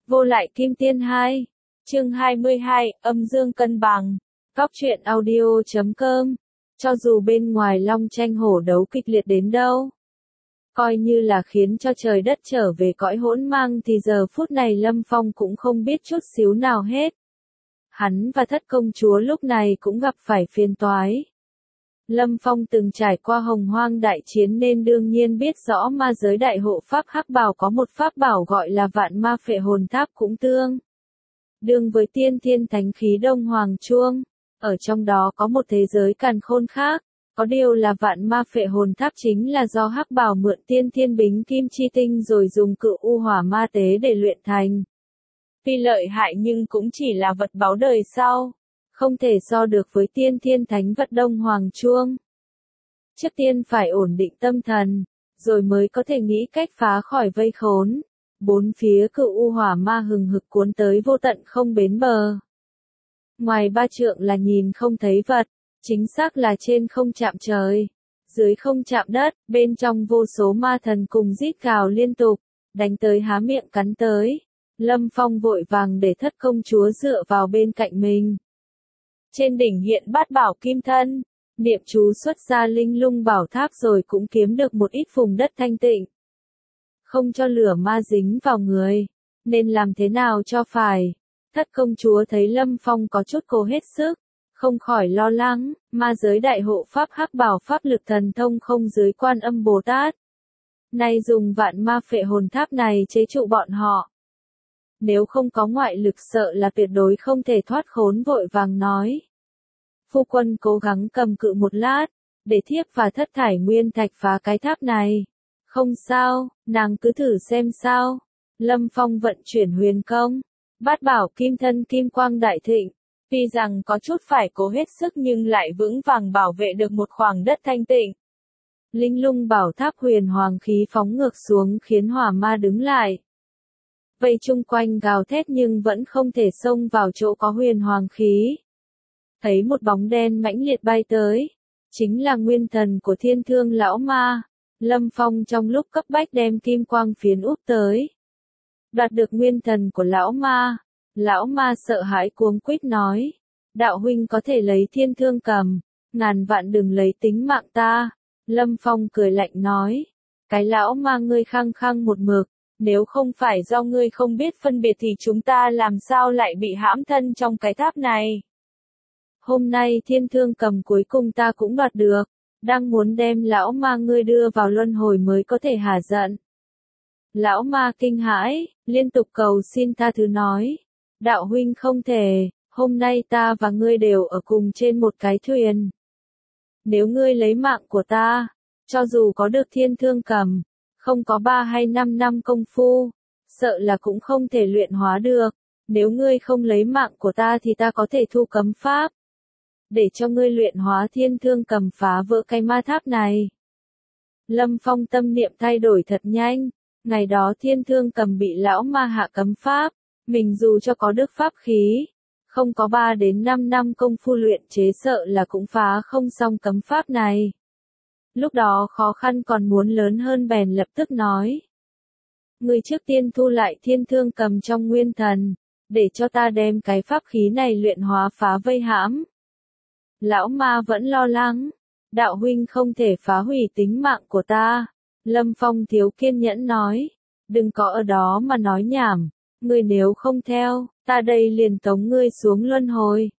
Vô lại kim tiên 2. Chương 22, âm dương cân bằng. Góc truyện audio.com. Cho dù bên ngoài long tranh hổ đấu kịch liệt đến đâu, coi như là khiến cho trời đất trở về cõi hỗn mang thì giờ phút này Lâm Phong cũng không biết chút xíu nào hết. Hắn và thất công chúa lúc này cũng gặp phải phiền toái. Lâm Phong từng trải qua hồng hoang đại chiến nên đương nhiên biết rõ ma giới đại hộ pháp hắc bào có một pháp bảo gọi là vạn ma phệ hồn tháp cũng tương đương với tiên thiên thánh khí đông hoàng chuông. Ở trong đó có một thế giới càn khôn khác, có điều là vạn ma phệ hồn tháp chính là do hắc bào mượn tiên thiên bính kim chi tinh rồi dùng cự u hỏa ma tế để luyện thành. Tuy lợi hại nhưng cũng chỉ là vật báu đời sau, không thể so được với tiên thiên thánh vật đông hoàng chuông. Trước tiên phải ổn định tâm thần, rồi mới có thể nghĩ cách phá khỏi vây khốn. Bốn phía cự u hỏa ma hừng hực cuốn tới vô tận không bến bờ. Ngoài 3 trượng là nhìn không thấy vật, chính xác là trên không chạm trời, dưới không chạm đất, bên trong vô số ma thần cùng rít gào liên tục, đánh tới há miệng cắn tới. Lâm Phong vội vàng để thất công chúa dựa vào bên cạnh mình. Trên đỉnh hiện bát bảo kim thân, niệm chú xuất ra linh lung bảo tháp rồi cũng kiếm được một ít vùng đất thanh tịnh. Không cho lửa ma dính vào người, nên làm thế nào cho phải. Thất công chúa thấy Lâm Phong có chút cố hết sức, không khỏi lo lắng, ma giới đại hộ pháp hắc bảo pháp lực thần thông không dưới Quan Âm Bồ Tát. Nay dùng vạn ma phệ hồn tháp này chế trụ bọn họ. Nếu không có ngoại lực sợ là tuyệt đối không thể thoát khốn, vội vàng nói. Phu quân cố gắng cầm cự một lát, để thiếp và thất thải nguyên thạch phá cái tháp này. Không sao, nàng cứ thử xem sao. Lâm Phong vận chuyển huyền công, bát bảo kim thân kim quang đại thịnh. Tuy rằng có chút phải cố hết sức nhưng lại vững vàng bảo vệ được một khoảng đất thanh tịnh. Linh lung bảo tháp huyền hoàng khí phóng ngược xuống khiến hỏa ma đứng lại. Vây chung quanh gào thét nhưng vẫn không thể xông vào chỗ có huyền hoàng khí. Thấy một bóng đen mãnh liệt bay tới, chính là nguyên thần của thiên thương lão ma. Lâm Phong trong lúc cấp bách đem kim quang phiến úp tới. Đoạt được nguyên thần của lão ma sợ hãi cuống quýt nói. Đạo huynh có thể lấy thiên thương cầm, ngàn vạn đừng lấy tính mạng ta. Lâm Phong cười lạnh nói. Cái lão ma ngươi khăng khăng một mực, nếu không phải do ngươi không biết phân biệt thì chúng ta làm sao lại bị hãm thân trong cái tháp này. Hôm nay thiên thương cầm cuối cùng ta cũng đoạt được. Đang muốn đem lão ma ngươi đưa vào luân hồi mới có thể hả giận. Lão ma kinh hãi, liên tục cầu xin tha thứ nói. Đạo huynh không thể, hôm nay ta và ngươi đều ở cùng trên một cái thuyền. Nếu ngươi lấy mạng của ta, cho dù có được thiên thương cầm, không có 3 hay 5 năm công phu, sợ là cũng không thể luyện hóa được. Nếu ngươi không lấy mạng của ta thì ta có thể thu cấm pháp, để cho ngươi luyện hóa thiên thương cầm phá vỡ cái ma tháp này. Lâm Phong tâm niệm thay đổi thật nhanh, ngày đó thiên thương cầm bị lão ma hạ cấm pháp, mình dù cho có đức pháp khí, không có 3 đến 5 năm công phu luyện chế sợ là cũng phá không xong cấm pháp này. Lúc đó khó khăn còn muốn lớn hơn bèn lập tức nói. Ngươi trước tiên thu lại thiên thương cầm trong nguyên thần, để cho ta đem cái pháp khí này luyện hóa phá vây hãm. Lão ma vẫn lo lắng, đạo huynh không thể phá hủy tính mạng của ta. Lâm Phong thiếu kiên nhẫn nói, đừng có ở đó mà nói nhảm, ngươi nếu không theo, ta đây liền tống ngươi xuống luân hồi.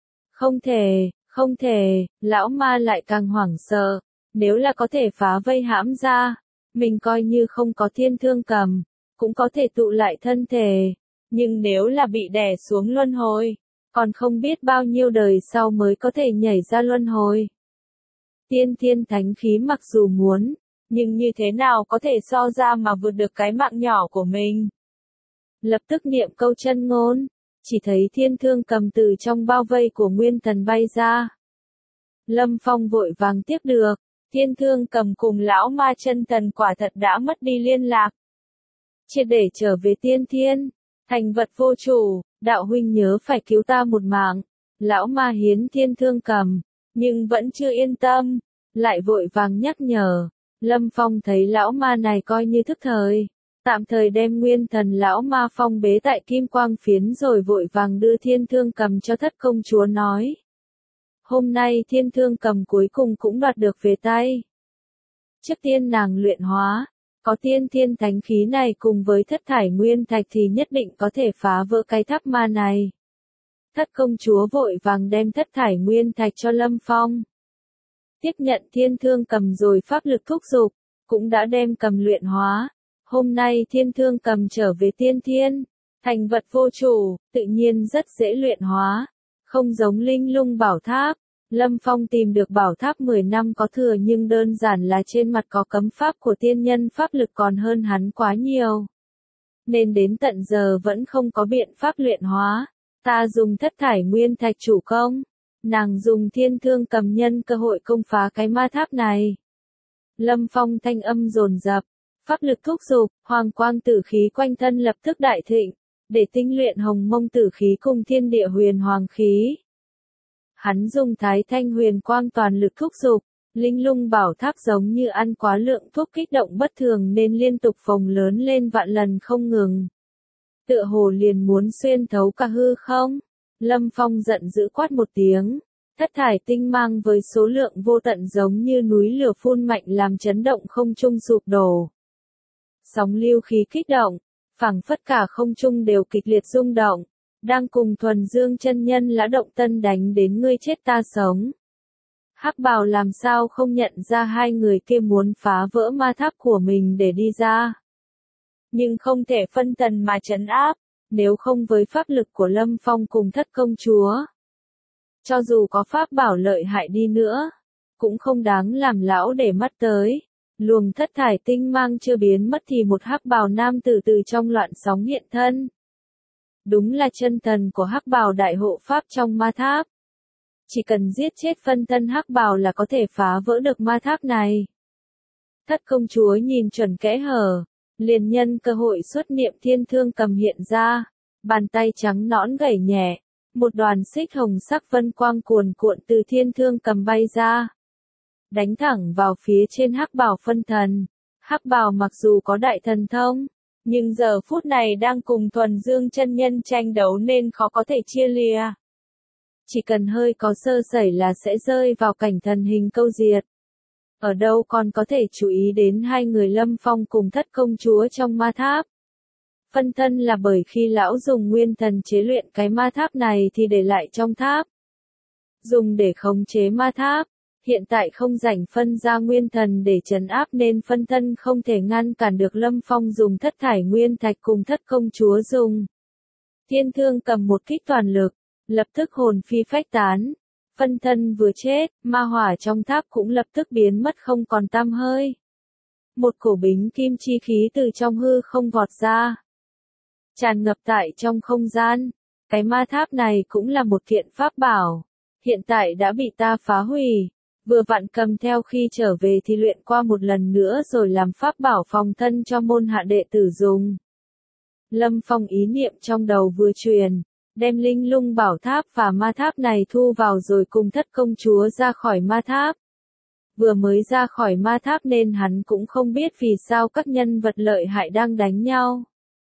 Không thể, lão ma lại càng hoảng sợ, nếu là có thể phá vây hãm ra, mình coi như không có thiên thương cầm, cũng có thể tụ lại thân thể, nhưng nếu là bị đè xuống luân hồi, còn không biết bao nhiêu đời sau mới có thể nhảy ra luân hồi. Tiên thiên thánh khí mặc dù muốn, nhưng như thế nào có thể so ra mà vượt được cái mạng nhỏ của mình. Lập tức niệm câu chân ngôn, chỉ thấy thiên thương cầm từ trong bao vây của nguyên thần bay ra. Lâm Phong vội vàng tiếp được, thiên thương cầm cùng lão ma chân thần quả thật đã mất đi liên lạc. Triệt để trở về tiên thiên, thành vật vô chủ. Đạo huynh nhớ phải cứu ta một mạng. Lão ma hiến thiên thương cầm, nhưng vẫn chưa yên tâm, lại vội vàng nhắc nhở. Lâm Phong thấy lão ma này coi như thức thời, tạm thời đem Nguyên Thần lão ma phong bế tại kim quang phiến rồi vội vàng đưa Thiên Thương Cầm cho Thất công chúa nói. Hôm nay Thiên Thương Cầm cuối cùng cũng đoạt được về tay. Trước tiên nàng luyện hóa, có tiên thiên thánh khí này cùng với thất thải nguyên thạch thì nhất định có thể phá vỡ cái tháp ma này. Thất công chúa vội vàng đem thất thải nguyên thạch cho Lâm Phong. Tiếp nhận Thiên Thương Cầm rồi pháp lực thúc giục, cũng đã đem cầm luyện hóa. Hôm nay Thiên Thương Cầm trở về tiên thiên, thành vật vô chủ, tự nhiên rất dễ luyện hóa, không giống Linh Lung bảo tháp. Lâm Phong tìm được bảo tháp 10 năm có thừa nhưng đơn giản là trên mặt có cấm pháp của tiên nhân pháp lực còn hơn hắn quá nhiều. Nên đến tận giờ vẫn không có biện pháp luyện hóa. Ta dùng thất thải nguyên thạch chủ công. Nàng dùng Thiên Thương Cầm nhân cơ hội công phá cái ma tháp này. Lâm Phong thanh âm dồn dập, pháp lực thúc giục, hoàng quang tử khí quanh thân lập tức đại thịnh, để tinh luyện hồng mông tử khí cùng thiên địa huyền hoàng khí. Hắn dùng Thái Thanh huyền quang toàn lực thúc giục, Linh Lung bảo tháp giống như ăn quá lượng thuốc kích động bất thường nên liên tục phồng lớn lên vạn lần không ngừng. Tựa hồ liền muốn xuyên thấu cả hư không. Lâm Phong giận dữ quát một tiếng, thất thải tinh mang với số lượng vô tận giống như núi lửa phun mạnh làm chấn động không trung sụp đổ. Sóng lưu khí kích động, phảng phất cả không trung đều kịch liệt rung động. Đang cùng Thuần Dương chân nhân Lã Động Tân đánh đến ngươi chết ta sống. Hắc Bào làm sao không nhận ra hai người kia muốn phá vỡ ma tháp của mình để đi ra. Nhưng không thể phân tần mà trấn áp, nếu không với pháp lực của Lâm Phong cùng Thất công chúa. Cho dù có pháp bảo lợi hại đi nữa, cũng không đáng làm lão để mắt tới. Luồng thất thải tinh mang chưa biến mất thì một Hắc Bào nam từ từ trong loạn sóng hiện thân. Đúng là chân thần của Hắc Bào đại hộ pháp trong ma tháp. Chỉ cần giết chết phân thân Hắc Bào là có thể phá vỡ được ma tháp này. Thất công chúa nhìn chuẩn kẽ hở, liền nhân cơ hội xuất niệm Thiên Thương Cầm hiện ra, bàn tay trắng nõn gảy nhẹ, một đoàn xích hồng sắc vân quang cuồn cuộn từ Thiên Thương Cầm bay ra, đánh thẳng vào phía trên Hắc Bào phân thần. Hắc Bào mặc dù có đại thần thông, nhưng giờ phút này đang cùng Thuần Dương chân nhân tranh đấu nên khó có thể chia lìa. Chỉ cần hơi có sơ sẩy là sẽ rơi vào cảnh thần hình câu diệt. Ở đâu còn có thể chú ý đến hai người Lâm Phong cùng Thất công chúa trong ma tháp. Phân thân là bởi khi lão dùng nguyên thần chế luyện cái ma tháp này thì để lại trong tháp. Dùng để khống chế ma tháp. Hiện tại không rảnh phân ra nguyên thần để trấn áp nên phân thân không thể ngăn cản được Lâm Phong dùng thất thải nguyên thạch cùng Thất công chúa dùng. Thiên Thương Cầm một kích toàn lực, lập tức hồn phi phách tán. Phân thân vừa chết, ma hỏa trong tháp cũng lập tức biến mất không còn tăm hơi. Một cổ bính kim chi khí từ trong hư không vọt ra, tràn ngập tại trong không gian. Cái ma tháp này cũng là một kiện pháp bảo, hiện tại đã bị ta phá hủy. Vừa vặn cầm theo khi trở về thì luyện qua một lần nữa rồi làm pháp bảo phòng thân cho môn hạ đệ tử dùng. Lâm Phong ý niệm trong đầu vừa truyền, đem Linh Lung bảo tháp và ma tháp này thu vào rồi cùng Thất công chúa ra khỏi ma tháp. Vừa mới ra khỏi ma tháp nên hắn cũng không biết vì sao các nhân vật lợi hại đang đánh nhau.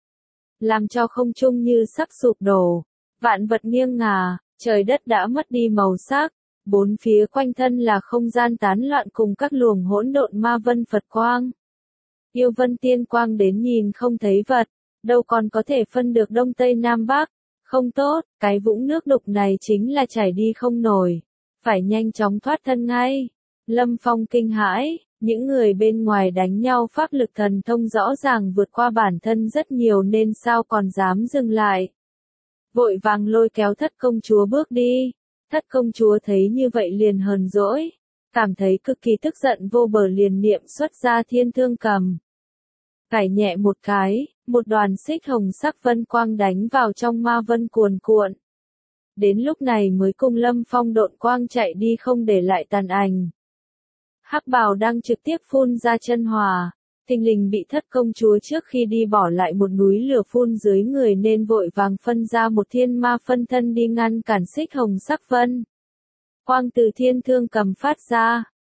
Làm cho không trung như sắp sụp đổ, vạn vật nghiêng ngả, trời đất đã mất đi màu sắc. Bốn phía quanh thân là không gian tán loạn cùng các luồng hỗn độn ma vân Phật quang. Yêu vân tiên quang đến nhìn không thấy vật, đâu còn có thể phân được đông tây nam bắc. Không tốt, cái vũng nước đục này chính là chảy đi không nổi. Phải nhanh chóng thoát thân ngay. Lâm Phong kinh hãi, những người bên ngoài đánh nhau pháp lực thần thông rõ ràng vượt qua bản thân rất nhiều nên sao còn dám dừng lại. Vội vàng lôi kéo Thất công chúa bước đi. Thất công chúa thấy như vậy liền hờn dỗi, cảm thấy cực kỳ tức giận vô bờ liền niệm xuất ra Thiên Thương Cầm. Cải nhẹ một cái, một đoàn xích hồng sắc vân quang đánh vào trong ma vân cuồn cuộn. Đến lúc này mới cùng Lâm Phong độn quang chạy đi không để lại tàn ảnh. Hắc Bào đang trực tiếp phun ra chân hỏa, thình lình bị Thất công chúa trước khi đi bỏ lại một núi lửa phun dưới người nên vội vàng phân ra một thiên ma phân thân đi ngăn cản xích hồng sắc vân. Quang từ Thiên Thương Cầm phát ra,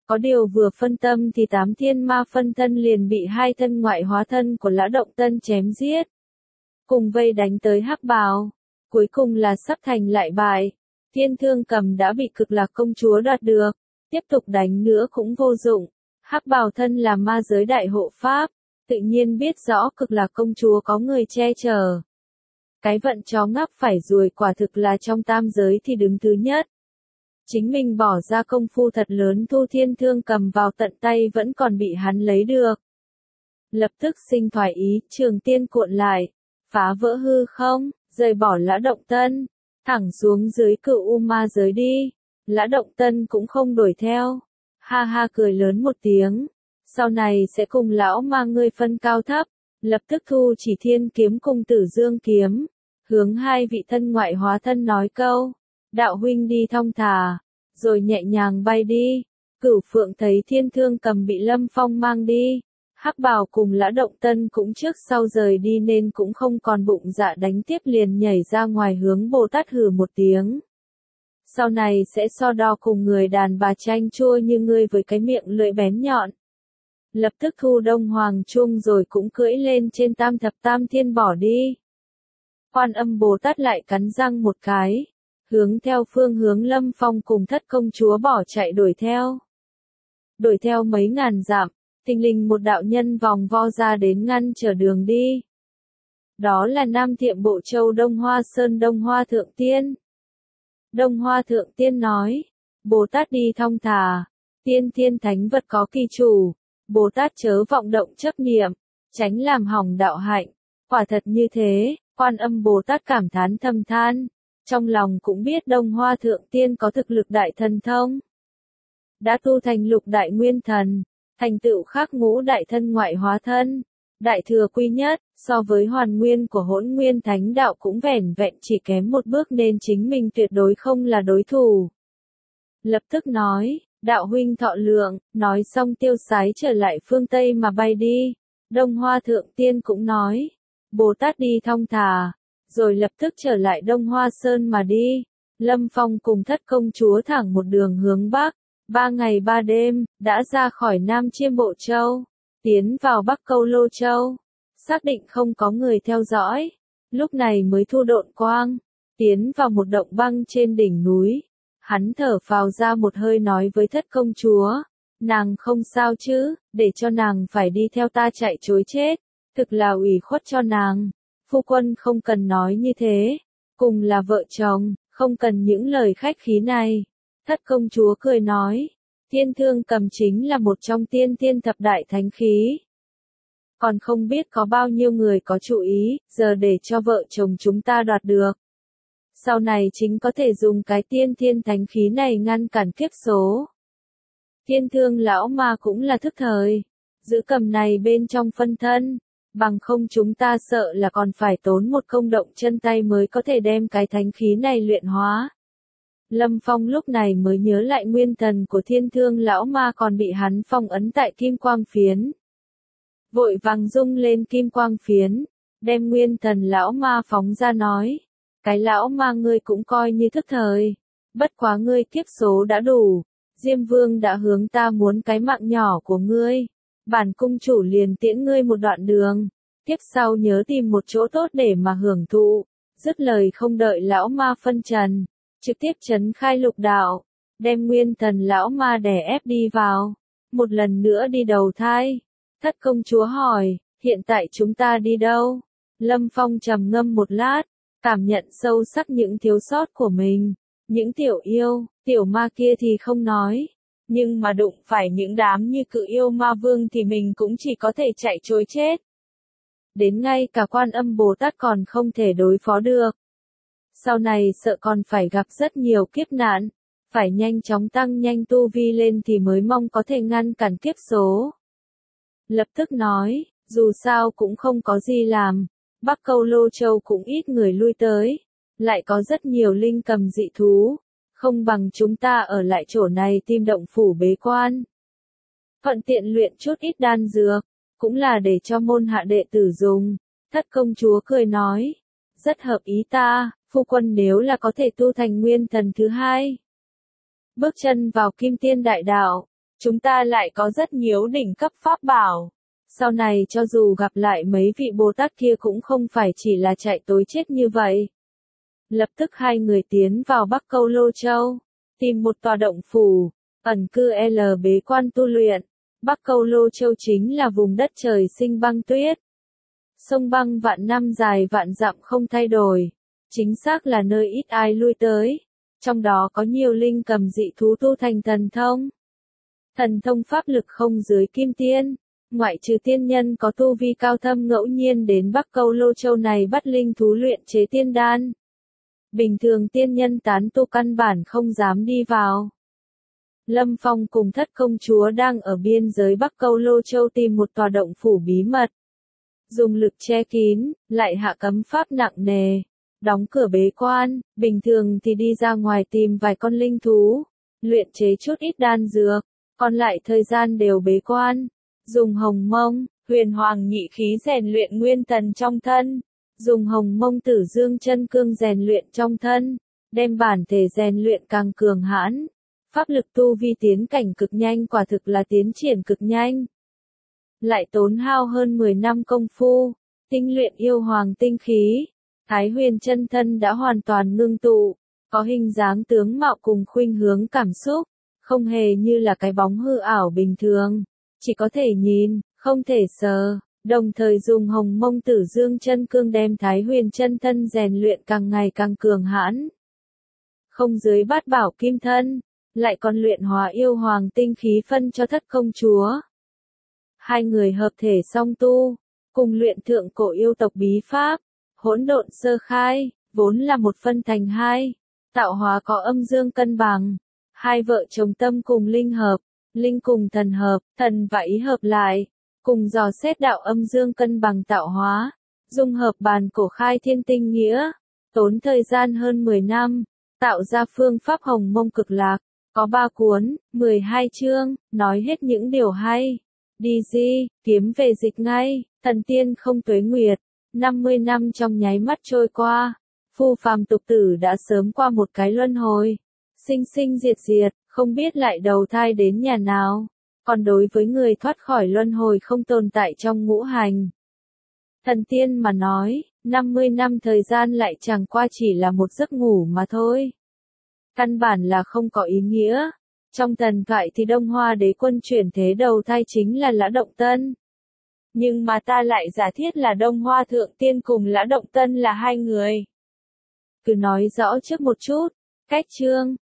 Có điều vừa phân tâm thì 8 thiên ma phân thân liền bị 2 thân ngoại hóa thân của Lã Động Tân chém giết. Cùng vây đánh tới Hắc Bào. Cuối cùng là sắp thành lại bại. Thiên Thương Cầm đã bị Cực Lạc công chúa đoạt được. Tiếp tục đánh nữa cũng vô dụng. Hắc Bào thân là ma giới đại hộ pháp. Tự nhiên biết rõ Cực Lạc công chúa có người che chở. Cái vận chó ngáp phải ruồi quả thực là trong tam giới thì đứng thứ nhất. Chính mình bỏ ra công phu thật lớn thu Thiên Thương Cầm vào tận tay vẫn còn bị hắn lấy được. Lập tức sinh thoái ý, Trường Tiên cuộn lại, phá vỡ hư không, rời bỏ Lã Động Tân, thẳng xuống dưới Cựu U ma giới đi. Lã Động Tân cũng không đuổi theo. Ha ha cười lớn một tiếng. Sau này sẽ cùng lão ma ngươi phân cao thấp. Lập tức thu chỉ Thiên kiếm cùng Tử Dương kiếm. Hướng 2 vị thân ngoại hóa thân nói câu. Đạo huynh đi thong thả. Rồi nhẹ nhàng bay đi. Cửu Phượng thấy Thiên Thương Cầm bị Lâm Phong mang đi. Hắc Bào cùng Lã Động Tân cũng trước sau rời đi nên cũng không còn bụng dạ đánh tiếp, liền nhảy ra ngoài hướng Bồ Tát hừ một tiếng. Sau này sẽ so đo cùng người đàn bà chanh chua như ngươi với cái miệng lưỡi bén nhọn. Lập tức thu Đông Hoàng Trung rồi cũng cưỡi lên trên Tam Thập Tam Thiên bỏ đi. Quan Âm Bồ Tát lại cắn răng một cái, hướng theo phương hướng Lâm Phong cùng Thất công chúa bỏ chạy đuổi theo. Đuổi theo mấy ngàn dặm, thình lình một đạo nhân vòng vo ra đến ngăn trở đường đi. Đó là Nam Thiệm Bộ Châu Đông Hoa Sơn Đông Hoa Thượng Tiên. Đông Hoa Thượng Tiên nói, Bồ Tát đi thong thả, tiên thiên thánh vật có kỳ chủ, Bồ Tát chớ vọng động chấp niệm, tránh làm hỏng đạo hạnh. Quả thật như thế, Quan Âm Bồ Tát cảm thán thầm than, trong lòng cũng biết Đông Hoa Thượng Tiên có thực lực đại thần thông. Đã tu thành lục đại nguyên thần, thành tựu khác ngũ đại thân ngoại hóa thân, đại thừa quy nhất, so với hoàn nguyên của Hỗn Nguyên Thánh Đạo cũng vẻn vẹn chỉ kém một bước nên chính mình tuyệt đối không là đối thủ. Lập tức nói, đạo huynh thọ lượng, nói xong tiêu sái trở lại phương Tây mà bay đi. Đông Hoa Thượng Tiên cũng nói, Bồ Tát đi thong thả, rồi lập tức trở lại Đông Hoa Sơn mà đi. Lâm Phong cùng Thất công chúa thẳng một đường hướng Bắc, 3 ngày 3 đêm, đã ra khỏi Nam Chiêm Bộ Châu, tiến vào Bắc Câu Lô Châu, xác định không có người theo dõi, lúc này mới thu độn quang, tiến vào một động băng trên đỉnh núi. Hắn thở phào ra một hơi nói với Thất công chúa, nàng không sao chứ, để cho nàng phải đi theo ta chạy trối chết, thực là ủy khuất cho nàng. Phu quân không cần nói như thế, cùng là vợ chồng, không cần những lời khách khí này. Thất công chúa cười nói, Thiên Thương Cầm chính là một trong tiên thiên thập đại thánh khí. Còn không biết có bao nhiêu người có chú ý, giờ để cho vợ chồng chúng ta đoạt được. Sau này chính có thể dùng cái tiên thiên thánh khí này ngăn cản kiếp số. Thiên Thương lão ma cũng là thức thời, giữ cầm này bên trong phân thân, bằng không chúng ta sợ là còn phải tốn một công động chân tay mới có thể đem cái thánh khí này luyện hóa. Lâm Phong lúc này mới nhớ lại nguyên thần của Thiên Thương lão ma còn bị hắn phong ấn tại kim quang phiến. Vội vàng rung lên kim quang phiến, đem nguyên thần lão ma phóng ra nói, cái lão ma ngươi cũng coi như thức thời, bất quá ngươi kiếp số đã đủ, Diêm Vương đã hướng ta muốn cái mạng nhỏ của ngươi, bản cung chủ liền tiễn ngươi một đoạn đường, tiếp sau nhớ tìm một chỗ tốt để mà hưởng thụ. Dứt lời không đợi lão ma phân trần, trực tiếp trấn khai lục đạo, đem nguyên thần lão ma đè ép đi vào, một lần nữa đi đầu thai. Thất công chúa hỏi, hiện tại chúng ta đi đâu? Lâm Phong trầm ngâm một lát, cảm nhận sâu sắc những thiếu sót của mình. Những tiểu yêu, tiểu ma kia thì không nói, nhưng mà đụng phải những đám như Cự Yêu Ma Vương thì mình cũng chỉ có thể chạy trối chết. Đến ngay cả Quan Âm Bồ Tát còn không thể đối phó được. Sau này sợ còn phải gặp rất nhiều kiếp nạn, phải nhanh chóng tăng nhanh tu vi lên thì mới mong có thể ngăn cản kiếp số. Lập tức nói, dù sao cũng không có gì làm, Bắc Câu Lô Châu cũng ít người lui tới, lại có rất nhiều linh cầm dị thú, không bằng chúng ta ở lại chỗ này tìm động phủ bế quan. Thuận tiện luyện chút ít đan dược, cũng là để cho môn hạ đệ tử dùng. Thất công chúa cười nói, rất hợp ý ta, phu quân nếu là có thể tu thành nguyên thần thứ hai. Bước chân vào Kim Tiên Đại Đạo, chúng ta lại có rất nhiều đỉnh cấp pháp bảo. Sau này cho dù gặp lại mấy vị Bồ Tát kia cũng không phải chỉ là chạy tối chết như vậy. Lập tức hai người tiến vào Bắc Câu Lô Châu, tìm một tòa động phủ, ẩn cư bế quan tu luyện. Bắc Câu Lô Châu chính là vùng đất trời sinh băng tuyết. Sông băng vạn năm dài vạn dặm không thay đổi, chính xác là nơi ít ai lui tới. Trong đó có nhiều linh cầm dị thú tu thành thần thông. Thần thông pháp lực không dưới kim tiên, ngoại trừ tiên nhân có tu vi cao thâm ngẫu nhiên đến Bắc Câu Lô Châu này bắt linh thú luyện chế tiên đan. Bình thường tiên nhân tán tu căn bản không dám đi vào. Lâm Phong cùng Thất công chúa đang ở biên giới Bắc Câu Lô Châu tìm một tòa động phủ bí mật. Dùng lực che kín, lại hạ cấm pháp nặng nề. Đóng cửa bế quan, bình thường thì đi ra ngoài tìm vài con linh thú, luyện chế chút ít đan dược, còn lại thời gian đều bế quan. Dùng hồng mông, huyền hoàng nhị khí rèn luyện nguyên thần trong thân. Dùng hồng mông tử dương chân cương rèn luyện trong thân, đem bản thể rèn luyện càng cường hãn. Pháp lực tu vi tiến cảnh cực nhanh, quả thực là tiến triển cực nhanh. Lại tốn hao hơn 10 năm công phu, tinh luyện yêu hoàng tinh khí. Thái huyền chân thân đã hoàn toàn ngưng tụ, có hình dáng tướng mạo cùng khuynh hướng cảm xúc, không hề như là cái bóng hư ảo bình thường, chỉ có thể nhìn, không thể sờ. Đồng thời dùng hồng mông tử dương chân cương đem Thái huyền chân thân rèn luyện càng ngày càng cường hãn. Không dưới bát bảo kim thân, lại còn luyện hóa yêu hoàng tinh khí phân cho Thất công chúa. Hai người hợp thể song tu, cùng luyện thượng cổ yêu tộc bí pháp, hỗn độn sơ khai, vốn là một phân thành hai, tạo hóa có âm dương cân bằng. Hai vợ chồng tâm cùng linh hợp, linh cùng thần hợp, thần và ý hợp lại. Cùng dò xét đạo âm dương cân bằng tạo hóa, dung hợp bàn cổ khai thiên tinh nghĩa, tốn thời gian hơn 10 năm, tạo ra phương pháp hồng mông cực lạc, có 3 cuốn, 12 chương, nói hết những điều hay. Đi di, kiếm về dịch ngay, thần tiên không tuế nguyệt, 50 năm trong nháy mắt trôi qua, phu phàm tục tử đã sớm qua một cái luân hồi, sinh sinh diệt diệt, không biết lại đầu thai đến nhà nào. Còn đối với người thoát khỏi luân hồi không tồn tại trong ngũ hành thần tiên mà nói, 50 năm thời gian lại chẳng qua chỉ là một giấc ngủ mà thôi. Căn bản là không có ý nghĩa. Trong thần thoại thì Đông Hoa đế quân chuyển thế đầu thai chính là Lã Động Tân. Nhưng mà ta lại giả thiết là Đông Hoa thượng tiên cùng Lã Động Tân là hai người. Cứ nói rõ trước một chút, cách chương.